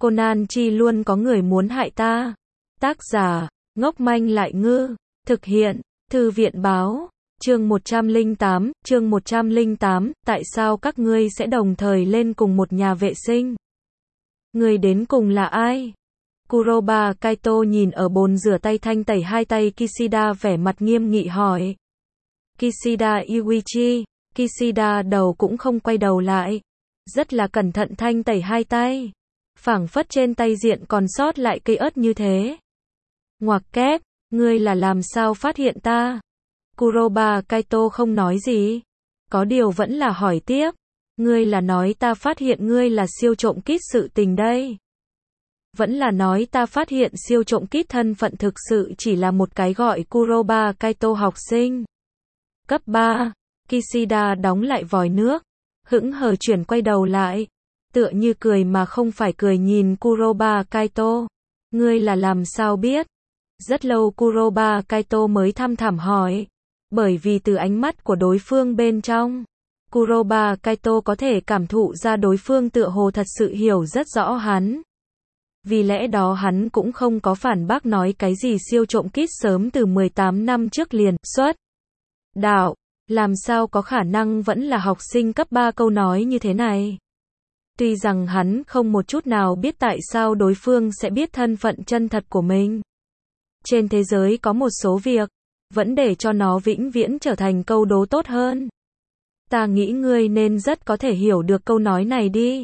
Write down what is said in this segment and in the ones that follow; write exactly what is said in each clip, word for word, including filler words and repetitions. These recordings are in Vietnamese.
Conan Chi luôn có người muốn hại ta. Tác giả, ngốc manh lại ngư. Thực hiện, Thư viện báo. Chương một trăm lẻ tám, chương một trăm lẻ tám, tại sao các ngươi sẽ đồng thời lên cùng một nhà vệ sinh? Người đến cùng là ai? Kuroba Kaito nhìn ở bồn rửa tay thanh tẩy hai tay Kishida vẻ mặt nghiêm nghị hỏi. Kishida Yuichi, Kishida đầu cũng không quay đầu lại. Rất là cẩn thận thanh tẩy hai tay. Phảng phất trên tay diện còn sót lại cây ớt như thế. Ngoặc kép, ngươi là làm sao phát hiện ta? Kuroba Kaito không nói gì. Có điều vẫn là hỏi tiếp. Ngươi là nói ta phát hiện ngươi là siêu trộm kít sự tình đây. Vẫn là nói ta phát hiện siêu trộm kít thân phận thực sự chỉ là một cái gọi Kuroba Kaito học sinh. Cấp ba, Kishida đóng lại vòi nước. Hững hờ chuyển quay đầu lại. Tựa như cười mà không phải cười nhìn Kuroba Kaito. Ngươi là làm sao biết? Rất lâu Kuroba Kaito mới thăm thẳm hỏi. Bởi vì từ ánh mắt của đối phương bên trong, Kuroba Kaito có thể cảm thụ ra đối phương tựa hồ thật sự hiểu rất rõ hắn. Vì lẽ đó hắn cũng không có phản bác nói cái gì siêu trộm kít sớm từ mười tám năm trước liền xuất đạo, làm sao có khả năng vẫn là học sinh cấp ba câu nói như thế này. Tuy rằng hắn không một chút nào biết tại sao đối phương sẽ biết thân phận chân thật của mình. Trên thế giới có một số việc, vẫn để cho nó vĩnh viễn trở thành câu đố tốt hơn. Ta nghĩ ngươi nên rất có thể hiểu được câu nói này đi.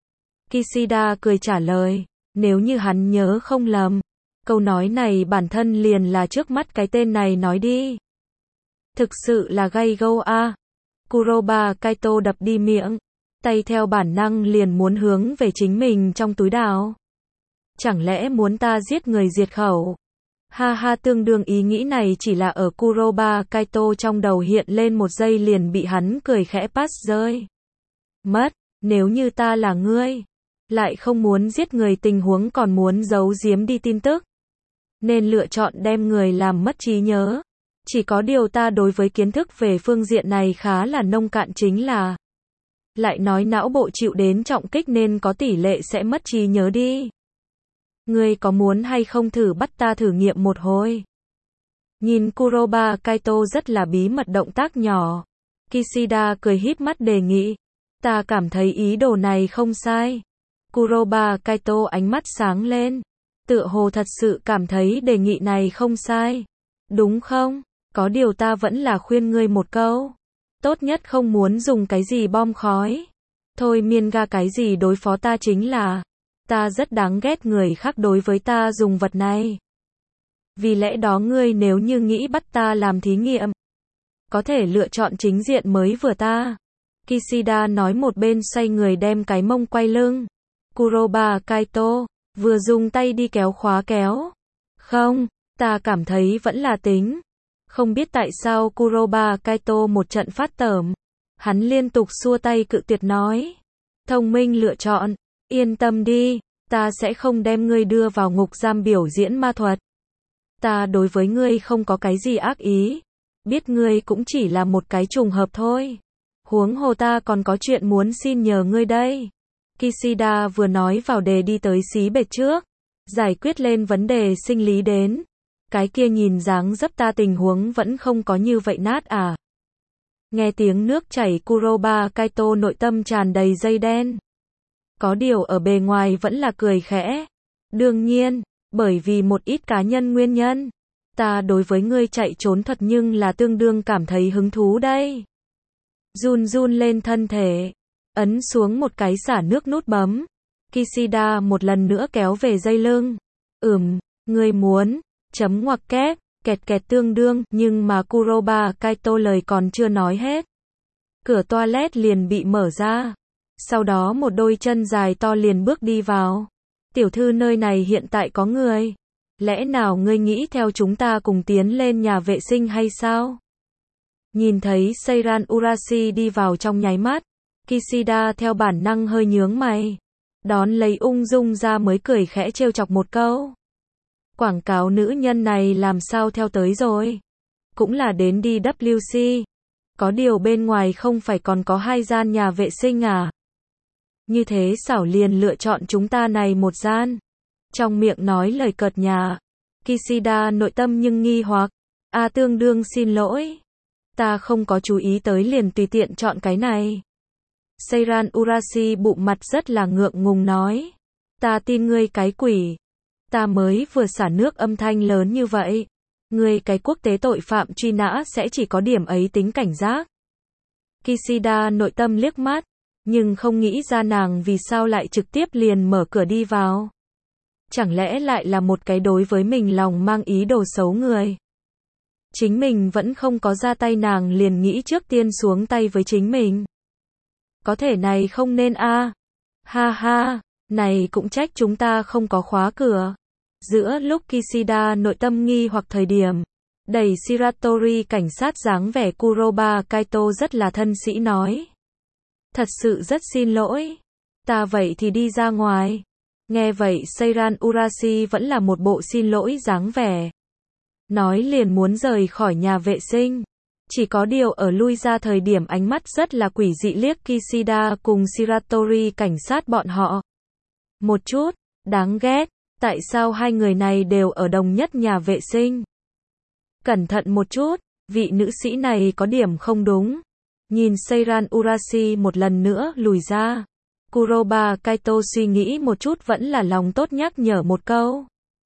Kishida cười trả lời, nếu như hắn nhớ không lầm, câu nói này bản thân liền là trước mắt cái tên này nói đi. Thực sự là gay go a. Kuroba Kaito đập đi miệng, tay theo bản năng liền muốn hướng về chính mình trong túi đào. Chẳng lẽ muốn ta giết người diệt khẩu? Ha ha, tương đương ý nghĩ này chỉ là ở Kuroba Kaito trong đầu hiện lên một giây liền bị hắn cười khẽ pass rơi. Mất, nếu như ta là ngươi, lại không muốn giết người tình huống còn muốn giấu giếm đi tin tức. Nên lựa chọn đem người làm mất trí nhớ. Chỉ có điều ta đối với kiến thức về phương diện này khá là nông cạn chính là. Lại nói não bộ chịu đến trọng kích nên có tỷ lệ sẽ mất trí nhớ đi. Ngươi có muốn hay không thử bắt ta thử nghiệm một hồi? Nhìn Kuroba Kaito rất là bí mật động tác nhỏ. Kishida cười híp mắt đề nghị. Ta cảm thấy ý đồ này không sai. Kuroba Kaito ánh mắt sáng lên. Tựa hồ thật sự cảm thấy đề nghị này không sai. Đúng không? Có điều ta vẫn là khuyên ngươi một câu. Tốt nhất không muốn dùng cái gì bom khói. Thôi miên ga cái gì đối phó ta chính là. Ta rất đáng ghét người khác đối với ta dùng vật này. Vì lẽ đó ngươi nếu như nghĩ bắt ta làm thí nghiệm, có thể lựa chọn chính diện mới vừa ta. Kishida nói một bên xoay người đem cái mông quay lưng. Kuroba Kaito, vừa dùng tay đi kéo khóa kéo. Không, ta cảm thấy vẫn là tính. Không biết tại sao Kuroba Kaito một trận phát tởm. Hắn liên tục xua tay cự tuyệt nói. Thông minh lựa chọn. Yên tâm đi, ta sẽ không đem ngươi đưa vào ngục giam biểu diễn ma thuật. Ta đối với ngươi không có cái gì ác ý. Biết ngươi cũng chỉ là một cái trùng hợp thôi. Huống hồ ta còn có chuyện muốn xin nhờ ngươi đây. Kishida vừa nói vào đề đi tới xí bệt trước. Giải quyết lên vấn đề sinh lý đến. Cái kia nhìn dáng dấp ta tình huống vẫn không có như vậy nát à. Nghe tiếng nước chảy Kuroba Kaito nội tâm tràn đầy dây đen. Có điều ở bề ngoài vẫn là cười khẽ. Đương nhiên, bởi vì một ít cá nhân nguyên nhân. Ta đối với ngươi chạy trốn thuật nhưng là tương đương cảm thấy hứng thú đây. Run run lên thân thể. Ấn xuống một cái xả nước nút bấm. Kishida một lần nữa kéo về dây lưng. Ừm, ngươi muốn. Chấm ngoặc kép. Kẹt kẹt tương đương. Nhưng mà Kuroba Kaito lời còn chưa nói hết. Cửa toilet liền bị mở ra. Sau đó một đôi chân dài to liền bước đi vào. Tiểu thư nơi này hiện tại có người. Lẽ nào ngươi nghĩ theo chúng ta cùng tiến lên nhà vệ sinh hay sao? Nhìn thấy Seiran Urashi đi vào trong nháy mắt. Kishida theo bản năng hơi nhướng mày. Đón lấy ung dung ra mới cười khẽ trêu chọc một câu. Quảng cáo nữ nhân này làm sao theo tới rồi? Cũng là đến đi vê xê. Có điều bên ngoài không phải còn có hai gian nhà vệ sinh à? Như thế xảo liền lựa chọn chúng ta này một gian. Trong miệng nói lời cợt nhả. Kishida nội tâm nhưng nghi hoặc. A tương đương xin lỗi. Ta không có chú ý tới liền tùy tiện chọn cái này. Seiran Urashi bụng mặt rất là ngượng ngùng nói. Ta tin ngươi cái quỷ. Ta mới vừa xả nước âm thanh lớn như vậy. Ngươi cái quốc tế tội phạm truy nã sẽ chỉ có điểm ấy tính cảnh giác. Kishida nội tâm liếc mắt. Nhưng không nghĩ ra nàng vì sao lại trực tiếp liền mở cửa đi vào. Chẳng lẽ lại là một cái đối với mình lòng mang ý đồ xấu người. Chính mình vẫn không có ra tay nàng liền nghĩ trước tiên xuống tay với chính mình. Có thể này không nên a. À. Ha ha, này cũng trách chúng ta không có khóa cửa. Giữa lúc Kishida nội tâm nghi hoặc thời điểm, đẩy Shiratori cảnh sát dáng vẻ Kuroba Kaito rất là thân sĩ nói. Thật sự rất xin lỗi. Ta vậy thì đi ra ngoài. Nghe vậy Seiran Urashi vẫn là một bộ xin lỗi dáng vẻ. Nói liền muốn rời khỏi nhà vệ sinh. Chỉ có điều ở lui ra thời điểm ánh mắt rất là quỷ dị liếc Kishida cùng Shiratori cảnh sát bọn họ. Một chút, đáng ghét, tại sao hai người này đều ở đồng nhất nhà vệ sinh? Cẩn thận một chút, vị nữ sĩ này có điểm không đúng. Nhìn Seiran Urashi một lần nữa lùi ra. Kuroba Kaito suy nghĩ một chút vẫn là lòng tốt nhắc nhở một câu.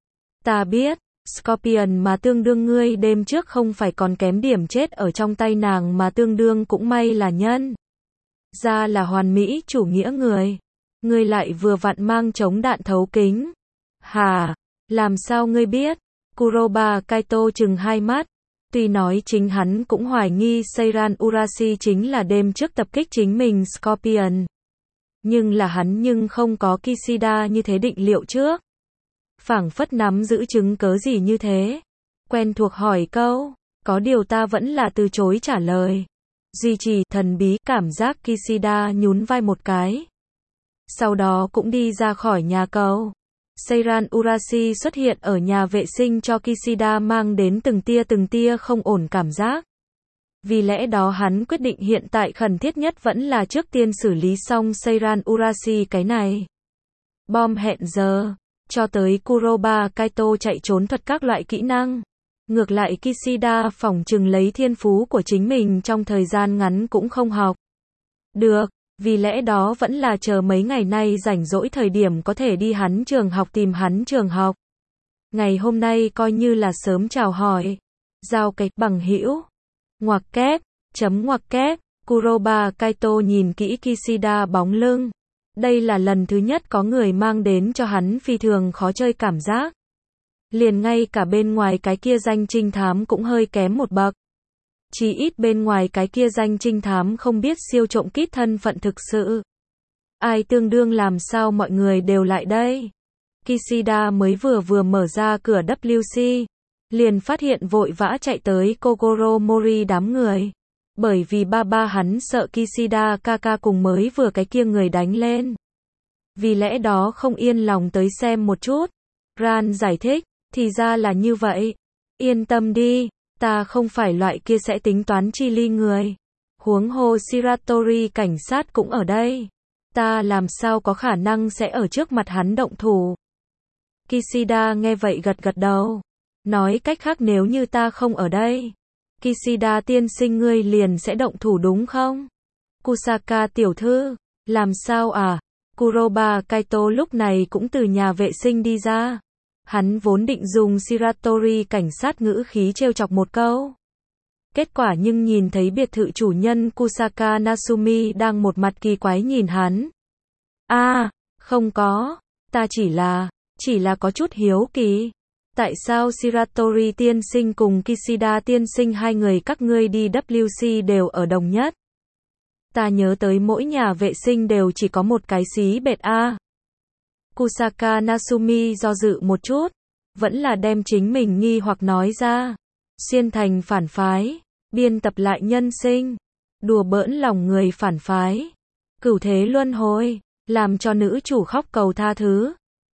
Ta biết, Scorpion mà tương đương ngươi đêm trước không phải còn kém điểm chết ở trong tay nàng mà tương đương cũng may là nhân. Ra là hoàn mỹ chủ nghĩa người. Ngươi lại vừa vặn mang chống đạn thấu kính. Hà, làm sao ngươi biết? Kuroba Kaito chừng hai mắt. Tuy nói chính hắn cũng hoài nghi Seiran Urashi chính là đêm trước tập kích chính mình Scorpion. Nhưng là hắn nhưng không có Kishida như thế định liệu trước. Phảng phất nắm giữ chứng cớ gì như thế. Quen thuộc hỏi câu, có điều ta vẫn là từ chối trả lời. Duy trì thần bí cảm giác Kishida nhún vai một cái. Sau đó cũng đi ra khỏi nhà cầu. Seiran Urashi xuất hiện ở nhà vệ sinh cho Kishida mang đến từng tia từng tia không ổn cảm giác. Vì lẽ đó hắn quyết định hiện tại khẩn thiết nhất vẫn là trước tiên xử lý xong Seiran Urashi cái này. Bom hẹn giờ, cho tới Kuroba Kaito chạy trốn thuật các loại kỹ năng. Ngược lại Kishida phỏng chừng lấy thiên phú của chính mình trong thời gian ngắn cũng không học được. Vì lẽ đó vẫn là chờ mấy ngày nay rảnh rỗi thời điểm có thể đi hắn trường học tìm hắn trường học. Ngày hôm nay coi như là sớm chào hỏi. Giao cách bằng hữu. Ngoặc kép, chấm ngoặc kép, Kuroba Kaito nhìn kỹ Kishida bóng lưng. Đây là lần thứ nhất có người mang đến cho hắn phi thường khó chơi cảm giác. Liền ngay cả bên ngoài cái kia danh trinh thám cũng hơi kém một bậc. Chỉ ít bên ngoài cái kia danh trinh thám không biết siêu trộm kít thân phận thực sự. Ai tương đương làm sao mọi người đều lại đây. Kishida mới vừa vừa mở ra cửa vê kép xê. Liền phát hiện vội vã chạy tới Kogoro Mori đám người. Bởi vì ba ba hắn sợ Kishida Kaka cùng mới vừa cái kia người đánh lên. Vì lẽ đó không yên lòng tới xem một chút. Ran giải thích, thì ra là như vậy. Yên tâm đi, ta không phải loại kia sẽ tính toán chi ly người. Huống hồ Shiratori cảnh sát cũng ở đây. Ta làm sao có khả năng sẽ ở trước mặt hắn động thủ. Kishida nghe vậy gật gật đầu. Nói cách khác nếu như ta không ở đây, Kishida tiên sinh ngươi liền sẽ động thủ đúng không? Kusaka tiểu thư, làm sao à? Kuroba Kaito lúc này cũng từ nhà vệ sinh đi ra. Hắn vốn định dùng Shiratori cảnh sát ngữ khí trêu chọc một câu. Kết quả nhưng nhìn thấy biệt thự chủ nhân Kusaka Nasumi đang một mặt kỳ quái nhìn hắn. A, à, không có, ta chỉ là, chỉ là có chút hiếu kỳ. Tại sao Shiratori tiên sinh cùng Kishida tiên sinh hai người các ngươi đi vê kép xê đều ở đồng nhất? Ta nhớ tới mỗi nhà vệ sinh đều chỉ có một cái xí bệt A. Kusaka Nasumi do dự một chút, vẫn là đem chính mình nghi hoặc nói ra. Xuyên thành phản phái, biên tập lại nhân sinh, đùa bỡn lòng người phản phái, cửu thế luân hồi, làm cho nữ chủ khóc cầu tha thứ.